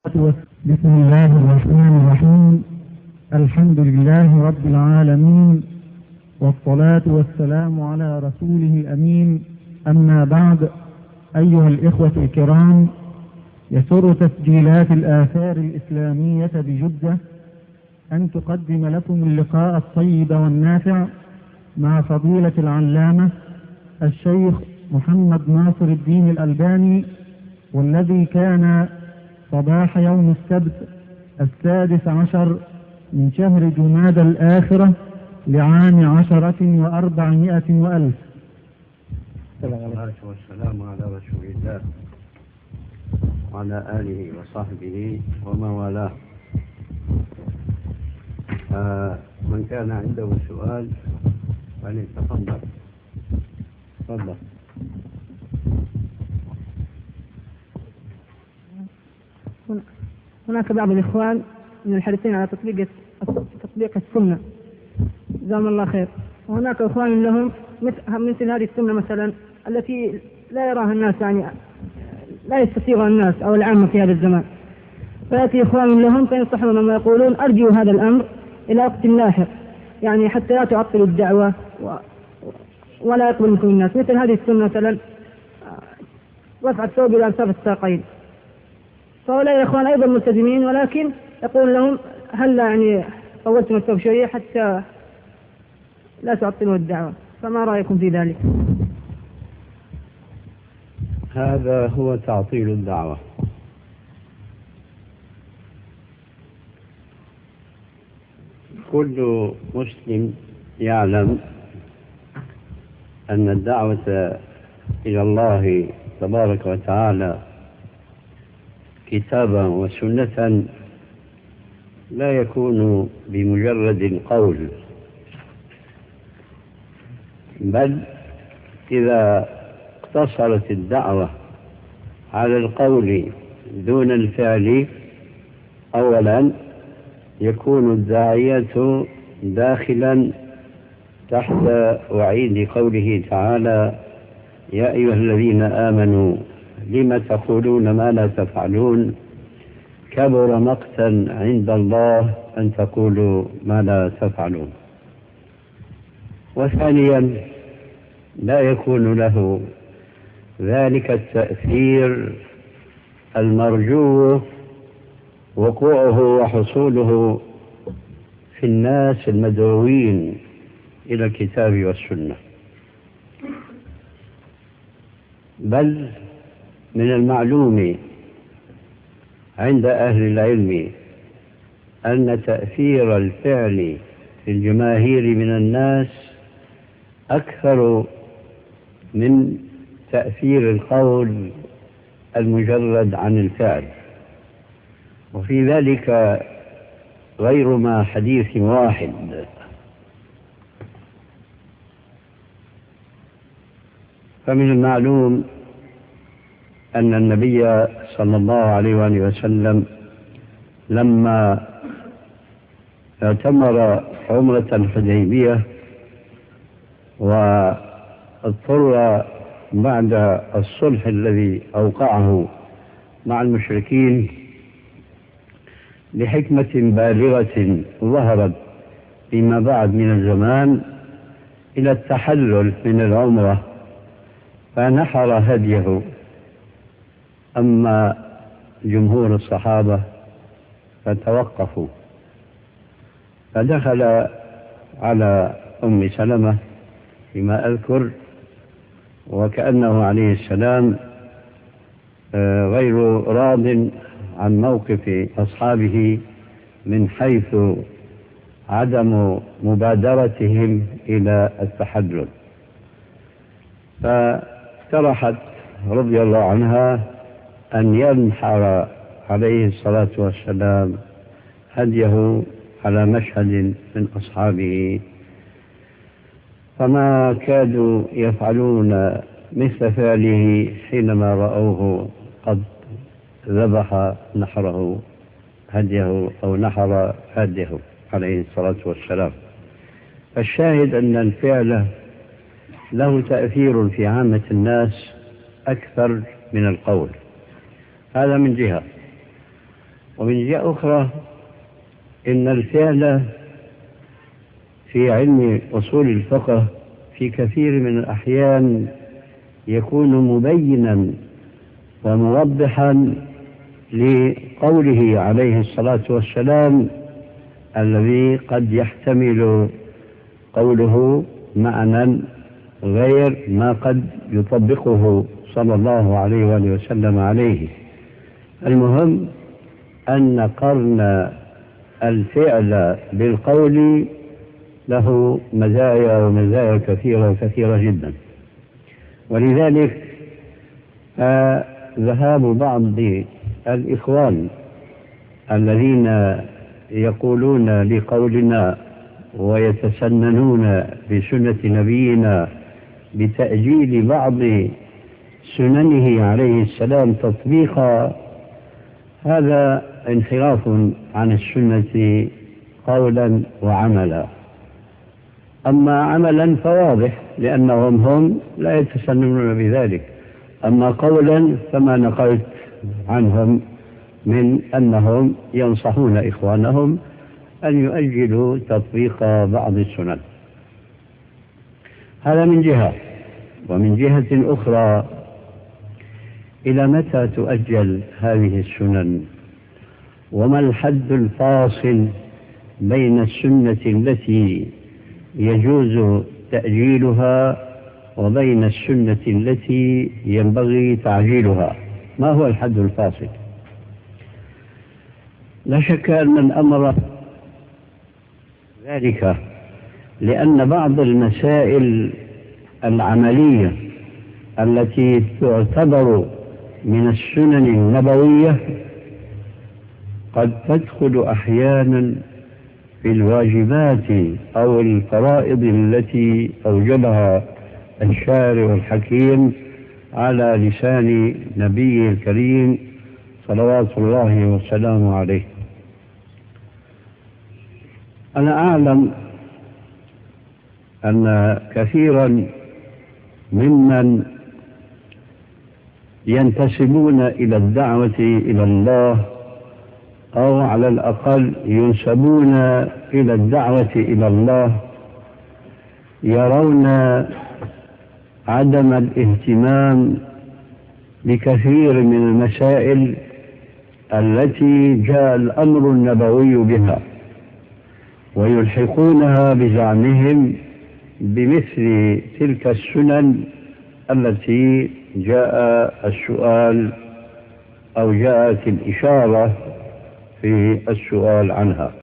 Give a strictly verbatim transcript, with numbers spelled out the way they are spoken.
بسم الله الرحمن الرحيم. الحمد لله رب العالمين، والصلاة والسلام على رسوله الأمين. أما بعد، أيها الإخوة الكرام، يسر تسجيلات الآثار الإسلامية بجدة أن تقدم لكم اللقاء الطيب والنافع مع فضيلة العلامة الشيخ محمد ناصر الدين الألباني، والذي كان صباح يوم السبت السادس عشر من شهر جمادى الآخرة لعام عشرة وأربعمائة وألف. الصلاة والسلام على رسول الله وعلى آله وصحبه ومن والاه. آه من كان عنده سؤال فليتفضل. تفضل. هناك بعض الإخوان من الحريصين على تطبيق تطبيق السنة، جزاهم الله خير، وهناك إخوان لهم مثل هذه السنة مثلا التي لا يراها الناس، يعني لا يستسيغها الناس أو العامة في هذا الزمان، فيأتي إخوان لهم فينصحون ما يقولون أرجو هذا الأمر إلى وقت لاحق، يعني حتى لا تعطلوا الدعوة ولا يقبل منكم الناس. مثل هذه السنة مثلا رفع الثوب إلى أنصاف الساقين، فهؤلاء الإخوان أيضا ملتزمين، ولكن يقول لهم هل يعني طولتم الثوب شوية حتى لا تعطلوا الدعوة، فما رأيكم في ذلك؟ هذا هو تعطيل الدعوة. كل مسلم يعلم أن الدعوة إلى الله تبارك وتعالى كتابا وسنة لا يكون بمجرد القول، بل إذا اقتصرت الدعوة على القول دون الفعل أولا يكون الداعية داخلا تحت وعيد قوله تعالى: يا أيها الذين آمنوا لم تقولون ما لا تفعلون كبر مقتا عند الله أن تقولوا ما لا تفعلون. وثانيا لا يكون له ذلك التأثير المرجو وقوعه وحصوله في الناس المدعوين إلى الكتاب والسنة، بل من المعلوم عند أهل العلم أن تأثير الفعل في الجماهير من الناس أكثر من تأثير القول المجرد عن الفعل، وفي ذلك غير ما حديث واحد. فمن المعلوم أن النبي صلى الله عليه وآله وسلم لما اعتمر عمرة الحديبية واضطر بعد الصلح الذي أوقعه مع المشركين لحكمة بالغة ظهرت فيما بعد من الزمان إلى التحلل من العمرة، فنحر هديه. أما جمهور الصحابة فتوقفوا، فدخل على أم سلمة فيما أذكر، وكأنه عليه السلام غير راض عن موقف أصحابه من حيث عدم مبادرتهم إلى التحلل، فاقترحت رضي الله عنها أن ينحر عليه الصلاة والسلام هديه على مشهد من أصحابه، فما كادوا يفعلون مثل فعله حينما رأوه قد ذبح نحره هديه أو نحر هديه عليه الصلاة والسلام. فالشاهد أن الفعل له تأثير في عامة الناس أكثر من القول، هذا من جهة. ومن جهة أخرى إن الفعل في علم أصول الفقه في كثير من الأحيان يكون مبينا وموضحا لقوله عليه الصلاة والسلام الذي قد يحتمل قوله معنى غير ما قد يطبقه صلى الله عليه وآله وسلم عليه. المهم أن قرن الفعل بالقول له مزايا ومزايا كثيرة كثيرة جدا، ولذلك ذهاب بعض الإخوان الذين يقولون لقولنا ويتسننون بسنة نبينا بتأجيل بعض سننه عليه السلام تطبيقا، هذا انحراف عن السنة قولا وعملا. أما عملا فواضح لأنهم هم لا يتسننون بذلك، أما قولا فما نقلت عنهم من أنهم ينصحون إخوانهم أن يؤجلوا تطبيق بعض السنن. هذا من جهة. ومن جهة أخرى، إلى متى تؤجل هذه السنن؟ وما الحد الفاصل بين السنة التي يجوز تأجيلها وبين السنة التي ينبغي تعجيلها؟ ما هو الحد الفاصل؟ لا شك أن الأمر ذلك لأن بعض المسائل العملية التي تعتبر من السنن النبوية قد تدخل أحيانا في الواجبات أو الفرائض التي أوجبها الشارع الحكيم على لسان نبيه الكريم صلوات الله وسلامه عليه. أنا أعلم أن كثيرا ممن ينتسبون إلى الدعوة إلى الله أو على الأقل ينسبون إلى الدعوة إلى الله يرون عدم الاهتمام بكثير من المسائل التي جاء الأمر النبوي بها، ويلحقونها بزعمهم بمثل تلك السنن التي جاء السؤال أو جاءت الإشارة في السؤال عنها.